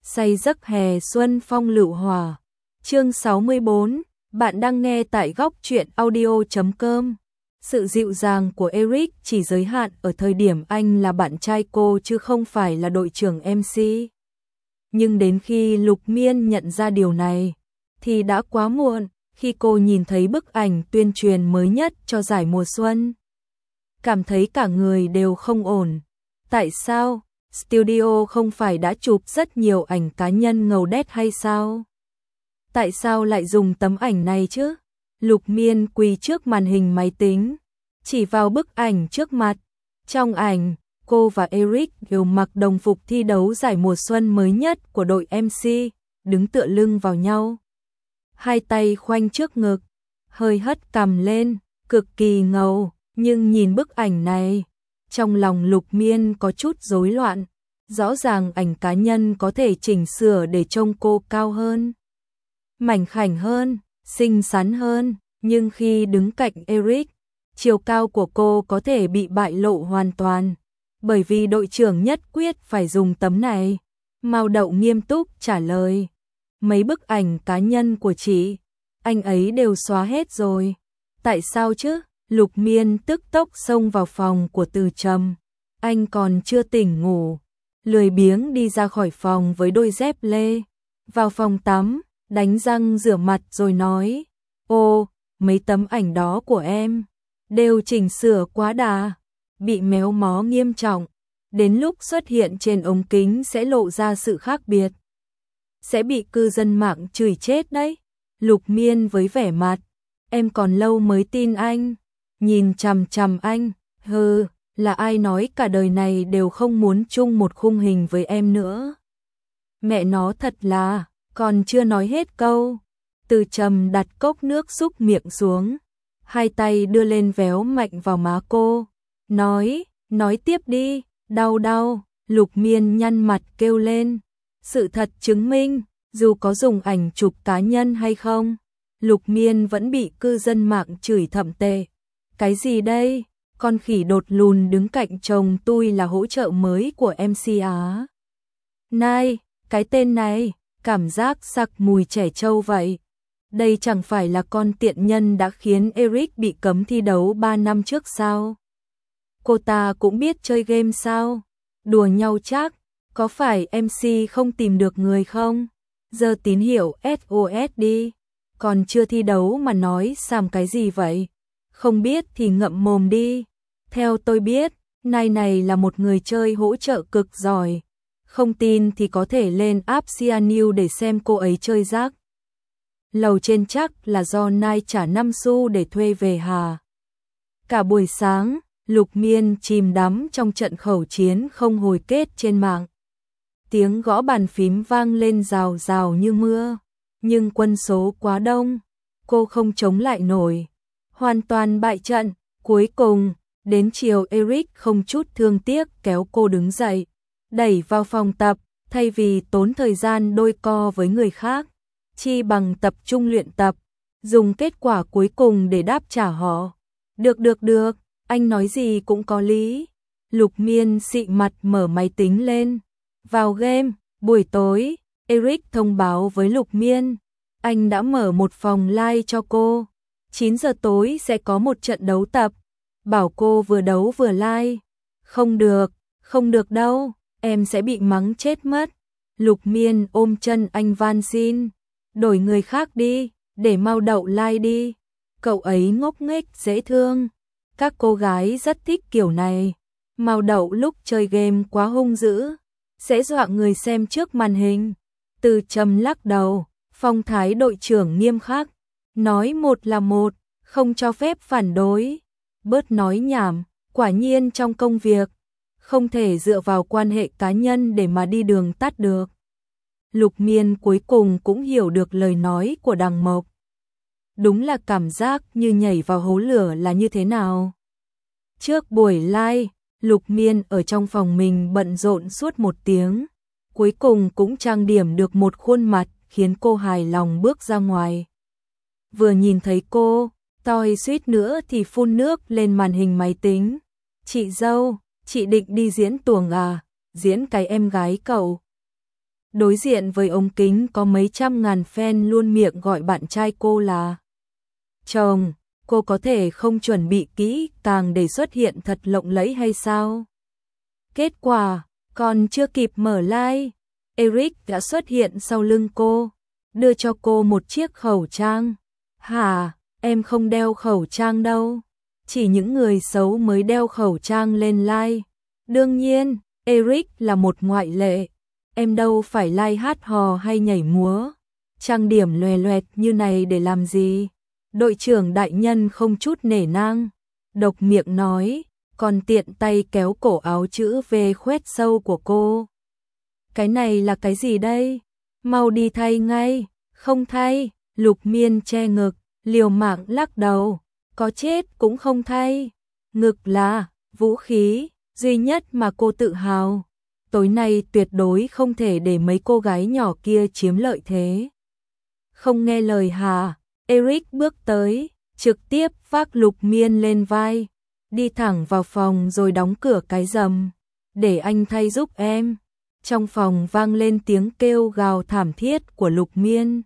say giấc hè xuân phong lựu hòa. Chương 64, bạn đang nghe tại góc truyện audio.com. Sự dịu dàng của Eric chỉ giới hạn ở thời điểm anh là bạn trai cô chứ không phải là đội trưởng MC. Nhưng đến khi Lục Miên nhận ra điều này, thì đã quá muộn khi cô nhìn thấy bức ảnh tuyên truyền mới nhất cho giải mùa xuân. Cảm thấy cả người đều không ổn. Tại sao? Studio không phải đã chụp rất nhiều ảnh cá nhân ngầu đét hay sao? Tại sao lại dùng tấm ảnh này chứ? Lục Miên quỳ trước màn hình máy tính, chỉ vào bức ảnh trước mặt. Trong ảnh, cô và Eric đều mặc đồng phục thi đấu giải mùa xuân mới nhất của đội MC, đứng tựa lưng vào nhau. Hai tay khoanh trước ngực, hơi hất cằm lên, cực kỳ ngầu, nhưng nhìn bức ảnh này, trong lòng Lục Miên có chút rối loạn. Rõ ràng ảnh cá nhân có thể chỉnh sửa để trông cô cao hơn, mảnh khảnh hơn, xinh xắn hơn, nhưng khi đứng cạnh Eric, chiều cao của cô có thể bị bại lộ hoàn toàn, bởi vì đội trưởng nhất quyết phải dùng tấm này. Mao Đậu nghiêm túc trả lời, mấy bức ảnh cá nhân của chị, anh ấy đều xóa hết rồi. Tại sao chứ? Lục Miên tức tốc xông vào phòng của Từ Trầm, anh còn chưa tỉnh ngủ, lười biếng đi ra khỏi phòng với đôi dép lê, vào phòng tắm, đánh răng rửa mặt rồi nói, ô, mấy tấm ảnh đó của em, đều chỉnh sửa quá đà, bị méo mó nghiêm trọng, đến lúc xuất hiện trên ống kính sẽ lộ ra sự khác biệt. Sẽ bị cư dân mạng chửi chết đấy. Lục Miên với vẻ mặt, em còn lâu mới tin anh, nhìn chằm chằm anh, hừ, là ai nói cả đời này đều không muốn chung một khung hình với em nữa. Mẹ nó thật là, còn chưa nói hết câu. Từ Trầm đặt cốc nước xúc miệng xuống, hai tay đưa lên véo mạnh vào má cô, nói tiếp đi, đau đau. Lục Miên nhăn mặt kêu lên, sự thật chứng minh, dù có dùng ảnh chụp cá nhân hay không, Lục Miên vẫn bị cư dân mạng chửi thậm tệ. Cái gì đây? Con khỉ đột lùn đứng cạnh chồng tôi là hỗ trợ mới của MC Á. Này, cái tên này, cảm giác sặc mùi trẻ trâu vậy. Đây chẳng phải là con tiện nhân đã khiến Eric bị cấm thi đấu 3 năm trước sao? Cô ta cũng biết chơi game sao? Đùa nhau chắc, có phải MC không tìm được người không? Giờ tín hiệu SOS đi, còn chưa thi đấu mà nói xàm cái gì vậy? Không biết thì ngậm mồm đi. Theo tôi biết, này là một người chơi hỗ trợ cực giỏi. Không tin thì có thể lên app Sia News để xem cô ấy chơi rác. Lầu trên chắc là do Nai trả 5 xu để thuê về hà. Cả buổi sáng, Lục Miên chìm đắm trong trận khẩu chiến không hồi kết trên mạng. Tiếng gõ bàn phím vang lên rào rào như mưa, nhưng quân số quá đông, cô không chống lại nổi, hoàn toàn bại trận. Cuối cùng, đến chiều Eric không chút thương tiếc kéo cô đứng dậy, đẩy vào phòng tập, thay vì tốn thời gian đôi co với người khác, chi bằng tập trung luyện tập, dùng kết quả cuối cùng để đáp trả họ. Được, anh nói gì cũng có lý. Lục Miên xị mặt mở máy tính lên, vào game. Buổi tối, Eric thông báo với Lục Miên, anh đã mở một phòng live cho cô. 9 giờ tối sẽ có một trận đấu tập, bảo cô vừa đấu vừa live. Không được đâu, em sẽ bị mắng chết mất. Lục Miên ôm chân anh van xin, đổi người khác đi, để Mao Đậu live đi. Cậu ấy ngốc nghếch dễ thương, các cô gái rất thích kiểu này. Mao Đậu lúc chơi game quá hung dữ, sẽ dọa người xem trước màn hình. Từ Trầm lắc đầu, phong thái đội trưởng nghiêm khắc, nói một là một, không cho phép phản đối. Bớt nói nhảm, quả nhiên trong công việc, không thể dựa vào quan hệ cá nhân để mà đi đường tắt được. Lục Miên cuối cùng cũng hiểu được lời nói của Đằng Mộc. Đúng là cảm giác như nhảy vào hố lửa là như thế nào. Trước buổi live, Lục Miên ở trong phòng mình bận rộn suốt 1 tiếng, cuối cùng cũng trang điểm được một khuôn mặt khiến cô hài lòng bước ra ngoài. Vừa nhìn thấy cô, tôi suýt nữa thì phun nước lên màn hình máy tính. Chị dâu, chị định đi diễn tuồng à? Diễn cái em gái cậu. Đối diện với ống kính có mấy trăm ngàn fan luôn miệng gọi bạn trai cô là chồng. Cô có thể không chuẩn bị kỹ càng để xuất hiện thật lộng lẫy hay sao? Kết quả, còn chưa kịp mở like, Eric đã xuất hiện sau lưng cô, đưa cho cô một chiếc khẩu trang. Hả, em không đeo khẩu trang đâu. Chỉ những người xấu mới đeo khẩu trang lên live. Đương nhiên, Eric là một ngoại lệ. Em đâu phải live hát hò hay nhảy múa. Trang điểm loè loẹt như này để làm gì? Đội trưởng đại nhân không chút nể nang, độc miệng nói, còn tiện tay kéo cổ áo chữ V khoét sâu của cô. Cái này là cái gì đây? Mau đi thay ngay. Không thay. Lục Miên che ngực, liều mạng lắc đầu, có chết cũng không thay. Ngực là vũ khí duy nhất mà cô tự hào. Tối nay tuyệt đối không thể để mấy cô gái nhỏ kia chiếm lợi thế. Không nghe lời hả? Eric bước tới, trực tiếp vác Lục Miên lên vai, đi thẳng vào phòng rồi đóng cửa cái rầm. Để anh thay giúp em. Trong phòng vang lên tiếng kêu gào thảm thiết của Lục Miên.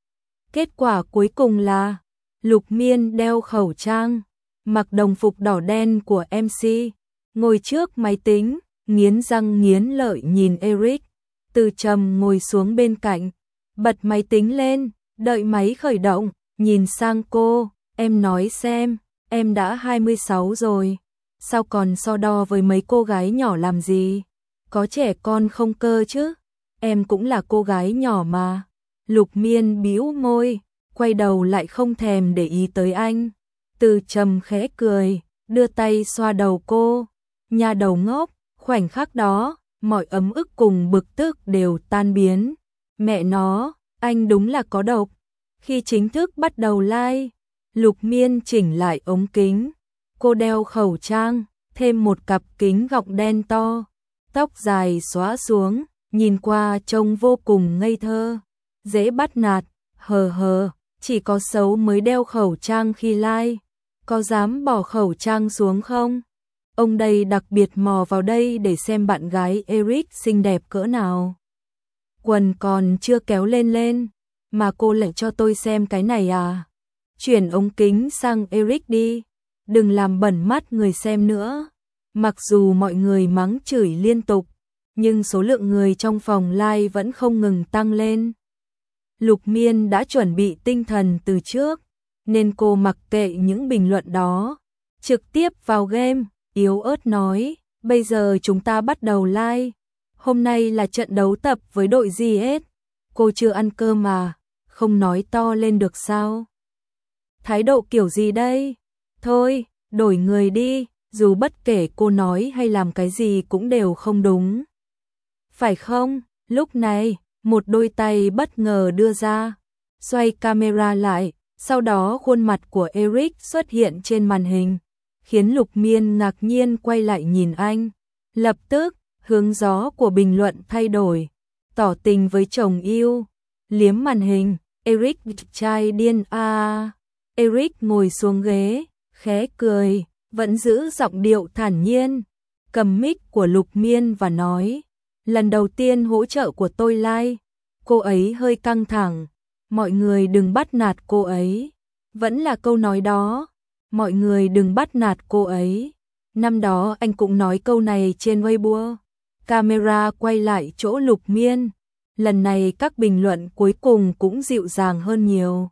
Kết quả cuối cùng là Lục Miên đeo khẩu trang, mặc đồng phục đỏ đen của MC, ngồi trước máy tính, nghiến răng nghiến lợi nhìn Eric. Từ Trầm ngồi xuống bên cạnh, bật máy tính lên, đợi máy khởi động, nhìn sang cô, em nói xem, em đã 26 rồi, sao còn so đo với mấy cô gái nhỏ làm gì? Có trẻ con không cơ chứ? Em cũng là cô gái nhỏ mà. Lục Miên bĩu môi, quay đầu lại không thèm để ý tới anh. Từ Trầm khẽ cười, đưa tay xoa đầu cô. Nhà đầu ngốc, khoảnh khắc đó, mọi ấm ức cùng bực tức đều tan biến. Mẹ nó, anh đúng là có độc. Khi chính thức bắt đầu live, Lục Miên chỉnh lại ống kính. Cô đeo khẩu trang, thêm một cặp kính gọng đen to, tóc dài xõa xuống, nhìn qua trông vô cùng ngây thơ, dễ bắt nạt. Hờ, chỉ có xấu mới đeo khẩu trang khi live. Có dám bỏ khẩu trang xuống không? Ông đây đặc biệt mò vào đây để xem bạn gái Eric xinh đẹp cỡ nào. Quần còn chưa kéo lên, mà cô lại cho tôi xem cái này à? Chuyển ống kính sang Eric đi, đừng làm bẩn mắt người xem nữa. Mặc dù mọi người mắng chửi liên tục, nhưng số lượng người trong phòng live vẫn không ngừng tăng lên. Lục Miên đã chuẩn bị tinh thần từ trước, nên cô mặc kệ những bình luận đó, trực tiếp vào game, yếu ớt nói, bây giờ chúng ta bắt đầu live. Hôm nay là trận đấu tập với đội GS. Cô chưa ăn cơm mà, không nói to lên được sao? Thái độ kiểu gì đây? Thôi, đổi người đi, dù bất kể cô nói hay làm cái gì cũng đều không đúng. Phải không? Lúc này, một đôi tay bất ngờ đưa ra, xoay camera lại, sau đó khuôn mặt của Eric xuất hiện trên màn hình, khiến Lục Miên ngạc nhiên quay lại nhìn anh. Lập tức, hướng gió của bình luận thay đổi, tỏ tình với chồng yêu, liếm màn hình, Eric trai điên à. Eric ngồi xuống ghế, khẽ cười, vẫn giữ giọng điệu thản nhiên, cầm mic của Lục Miên và nói, lần đầu tiên hỗ trợ của tôi live. Cô ấy hơi căng thẳng, mọi người đừng bắt nạt cô ấy. Vẫn là câu nói đó, mọi người đừng bắt nạt cô ấy. Năm đó anh cũng nói câu này trên Weibo. Camera quay lại chỗ Lục Miên, lần này các bình luận cuối cùng cũng dịu dàng hơn nhiều.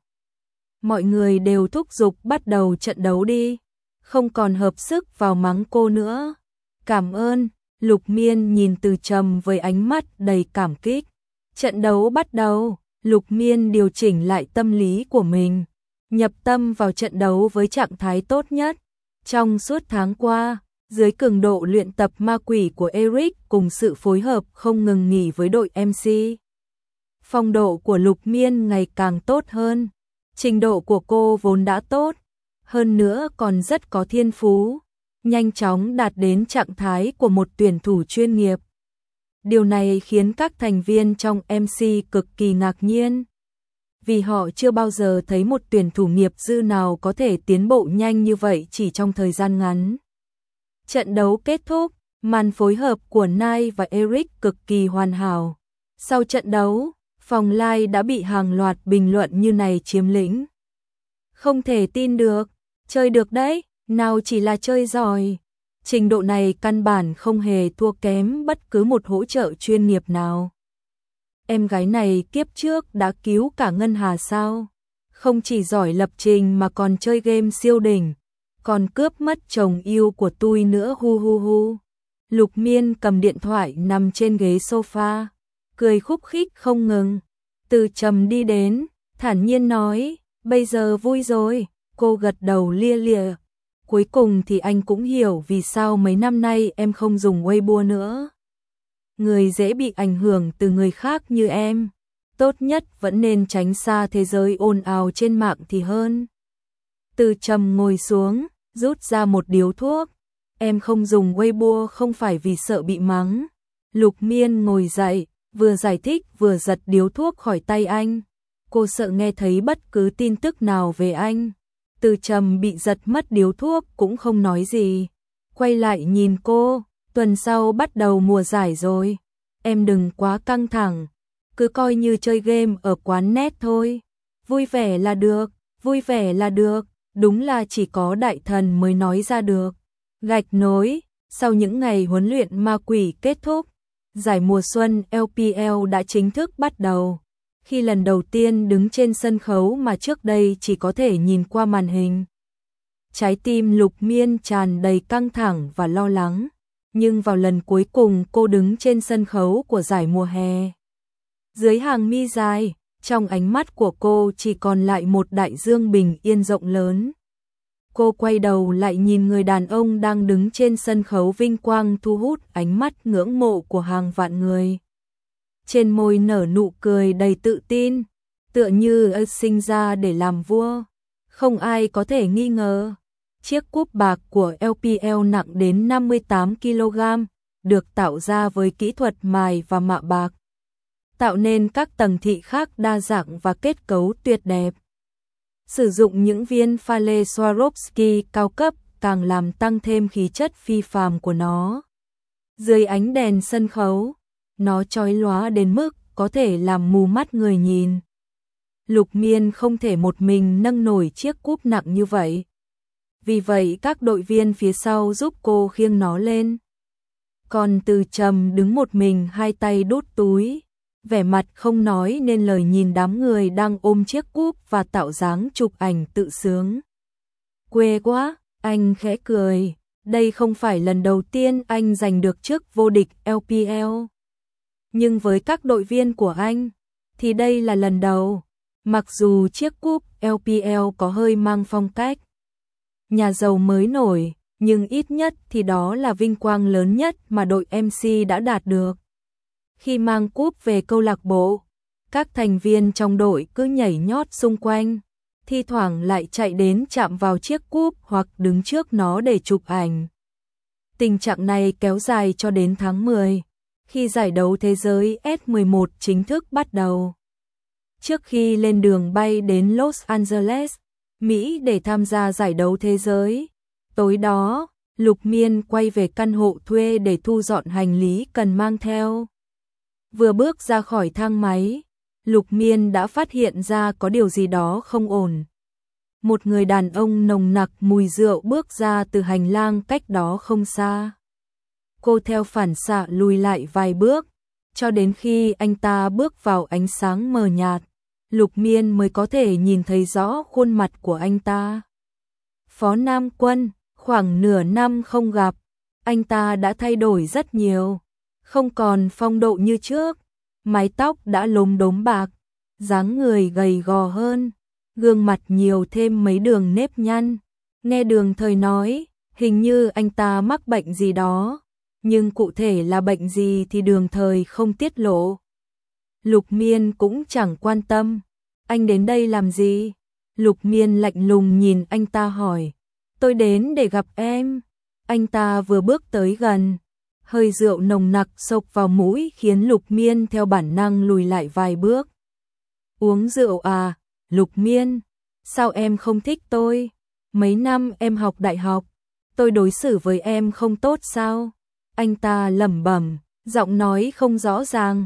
Mọi người đều thúc giục bắt đầu trận đấu đi, không còn hợp sức vào mắng cô nữa. Cảm ơn. Lục Miên nhìn Từ Trầm với ánh mắt đầy cảm kích. Trận đấu bắt đầu, Lục Miên điều chỉnh lại tâm lý của mình, nhập tâm vào trận đấu với trạng thái tốt nhất. Trong suốt tháng qua, dưới cường độ luyện tập ma quỷ của Eric cùng sự phối hợp không ngừng nghỉ với đội MC, phong độ của Lục Miên ngày càng tốt hơn. Trình độ của cô vốn đã tốt, hơn nữa còn rất có thiên phú, nhanh chóng đạt đến trạng thái của một tuyển thủ chuyên nghiệp. Điều này khiến các thành viên trong MC cực kỳ ngạc nhiên, vì họ chưa bao giờ thấy một tuyển thủ nghiệp dư nào có thể tiến bộ nhanh như vậy chỉ trong thời gian ngắn. Trận đấu kết thúc, màn phối hợp của Nai và Eric cực kỳ hoàn hảo. Sau trận đấu, phòng live đã bị hàng loạt bình luận như này chiếm lĩnh. Không thể tin được, chơi được đấy, nào chỉ là chơi giỏi. Trình độ này căn bản không hề thua kém bất cứ một hỗ trợ chuyên nghiệp nào. Em gái này kiếp trước đã cứu cả Ngân Hà sao? Không chỉ giỏi lập trình mà còn chơi game siêu đỉnh, còn cướp mất chồng yêu của tôi nữa hu hu hu. Lục Miên cầm điện thoại nằm trên ghế sofa, cười khúc khích không ngừng. Từ Trầm đi đến, thản nhiên nói, bây giờ vui rồi, cô gật đầu lia lịa. Cuối cùng thì anh cũng hiểu vì sao mấy năm nay em không dùng Weibo nữa. Người dễ bị ảnh hưởng từ người khác như em, tốt nhất vẫn nên tránh xa thế giới ồn ào trên mạng thì hơn. Từ Trầm ngồi xuống, rút ra một điếu thuốc. Em không dùng Weibo không phải vì sợ bị mắng. Lục Miên ngồi dậy, vừa giải thích vừa giật điếu thuốc khỏi tay anh. Cô sợ nghe thấy bất cứ tin tức nào về anh. Từ Trầm bị giật mất điếu thuốc cũng không nói gì. Quay lại nhìn cô, tuần sau bắt đầu mùa giải rồi. Em đừng quá căng thẳng, cứ coi như chơi game ở quán net thôi. Vui vẻ là được, vui vẻ là được, đúng là chỉ có đại thần mới nói ra được. Gạch nối, sau những ngày huấn luyện ma quỷ kết thúc, giải mùa xuân LPL đã chính thức bắt đầu. Khi lần đầu tiên đứng trên sân khấu mà trước đây chỉ có thể nhìn qua màn hình, trái tim Lục Miên tràn đầy căng thẳng và lo lắng. Nhưng vào lần cuối cùng cô đứng trên sân khấu của giải mùa hè, dưới hàng mi dài, trong ánh mắt của cô chỉ còn lại một đại dương bình yên rộng lớn. Cô quay đầu lại nhìn người đàn ông đang đứng trên sân khấu vinh quang thu hút ánh mắt ngưỡng mộ của hàng vạn người. Trên môi nở nụ cười đầy tự tin, tựa như sinh ra để làm vua. Không ai có thể nghi ngờ, chiếc cúp bạc của LPL nặng đến 58 kg, được tạo ra với kỹ thuật mài và mạ bạc, tạo nên các tầng thị khác đa dạng và kết cấu tuyệt đẹp. Sử dụng những viên pha lê Swarovski cao cấp càng làm tăng thêm khí chất phi phàm của nó. Dưới ánh đèn sân khấu, nó chói lóa đến mức có thể làm mù mắt người nhìn. Lục Miên không thể một mình nâng nổi chiếc cúp nặng như vậy. Vì vậy các đội viên phía sau giúp cô khiêng nó lên. Còn Từ Trầm đứng một mình hai tay đút túi, vẻ mặt không nói nên lời nhìn đám người đang ôm chiếc cúp và tạo dáng chụp ảnh tự sướng. Quê quá, anh khẽ cười, đây không phải lần đầu tiên anh giành được chức vô địch LPL. Nhưng với các đội viên của anh, thì đây là lần đầu. Mặc dù chiếc cúp LPL có hơi mang phong cách nhà giàu mới nổi, nhưng ít nhất thì đó là vinh quang lớn nhất mà đội MC đã đạt được. Khi mang cúp về câu lạc bộ, các thành viên trong đội cứ nhảy nhót xung quanh, thi thoảng lại chạy đến chạm vào chiếc cúp hoặc đứng trước nó để chụp ảnh. Tình trạng này kéo dài cho đến tháng 10, khi giải đấu thế giới S11 chính thức bắt đầu. Trước khi lên đường bay đến Los Angeles, Mỹ để tham gia giải đấu thế giới, tối đó, Lục Miên quay về căn hộ thuê để thu dọn hành lý cần mang theo. Vừa bước ra khỏi thang máy, Lục Miên đã phát hiện ra có điều gì đó không ổn. Một người đàn ông nồng nặc mùi rượu bước ra từ hành lang cách đó không xa. Cô theo phản xạ lùi lại vài bước, cho đến khi anh ta bước vào ánh sáng mờ nhạt, Lục Miên mới có thể nhìn thấy rõ khuôn mặt của anh ta. Phó Nam Quân, khoảng nửa năm không gặp, anh ta đã thay đổi rất nhiều, không còn phong độ như trước, mái tóc đã lốm đốm bạc, dáng người gầy gò hơn, gương mặt nhiều thêm mấy đường nếp nhăn. Nghe Đường Thời nói, hình như anh ta mắc bệnh gì đó, nhưng cụ thể là bệnh gì thì Đường Thời không tiết lộ. Lục Miên cũng chẳng quan tâm. Anh đến đây làm gì? Lục Miên lạnh lùng nhìn anh ta hỏi. Tôi đến để gặp em. Anh ta vừa bước tới gần, hơi rượu nồng nặc xộc vào mũi khiến Lục Miên theo bản năng lùi lại vài bước. Uống rượu à? Lục Miên, sao em không thích tôi? Mấy năm em học đại học, tôi đối xử với em không tốt sao? Anh ta lẩm bẩm, giọng nói không rõ ràng.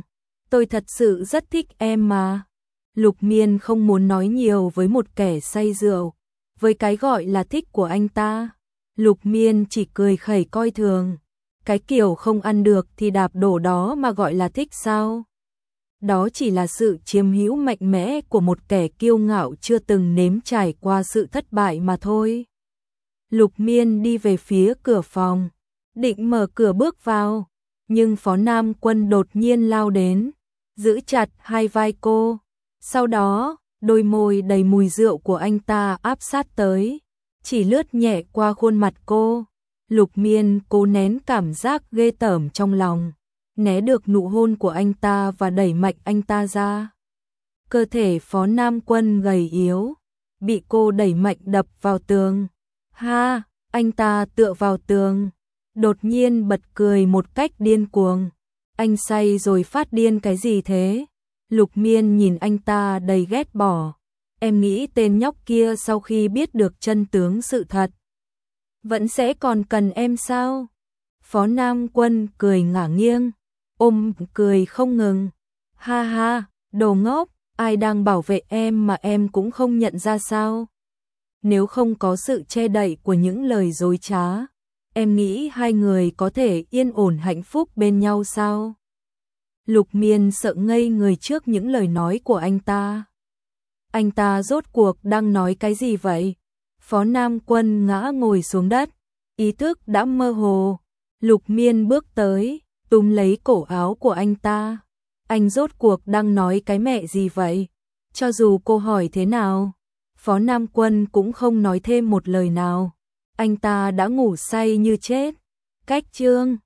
Tôi thật sự rất thích em mà. Lục Miên không muốn nói nhiều với một kẻ say rượu. Với cái gọi là thích của anh ta, Lục Miên chỉ cười khẩy coi thường. Cái kiểu không ăn được thì đạp đổ đó mà gọi là thích sao? Đó chỉ là sự chiếm hữu mạnh mẽ của một kẻ kiêu ngạo chưa từng nếm trải qua sự thất bại mà thôi. Lục Miên đi về phía cửa phòng, định mở cửa bước vào, nhưng Phó Nam Quân đột nhiên lao đến, giữ chặt hai vai cô. Sau đó, đôi môi đầy mùi rượu của anh ta áp sát tới, chỉ lướt nhẹ qua khuôn mặt cô. Lục Miên cố nén cảm giác ghê tởm trong lòng, né được nụ hôn của anh ta và đẩy mạnh anh ta ra. Cơ thể Phó Nam Quân gầy yếu, bị cô đẩy mạnh đập vào tường. Ha, anh ta tựa vào tường, đột nhiên bật cười một cách điên cuồng. Anh say rồi phát điên cái gì thế? Lục Miên nhìn anh ta đầy ghét bỏ. Em nghĩ tên nhóc kia sau khi biết được chân tướng sự thật, vẫn sẽ còn cần em sao? Phó Nam Quân cười ngả nghiêng, ôm cười không ngừng. Ha ha, đồ ngốc, ai đang bảo vệ em mà em cũng không nhận ra sao? Nếu không có sự che đậy của những lời dối trá, em nghĩ hai người có thể yên ổn hạnh phúc bên nhau sao? Lục Miên sợ ngây người trước những lời nói của anh ta. Anh ta rốt cuộc đang nói cái gì vậy? Phó Nam Quân ngã ngồi xuống đất, ý thức đã mơ hồ. Lục Miên bước tới, túm lấy cổ áo của anh ta. Anh rốt cuộc đang nói cái mẹ gì vậy? Cho dù cô hỏi thế nào, Phó Nam Quân cũng không nói thêm một lời nào. Anh ta đã ngủ say như chết. Cách chương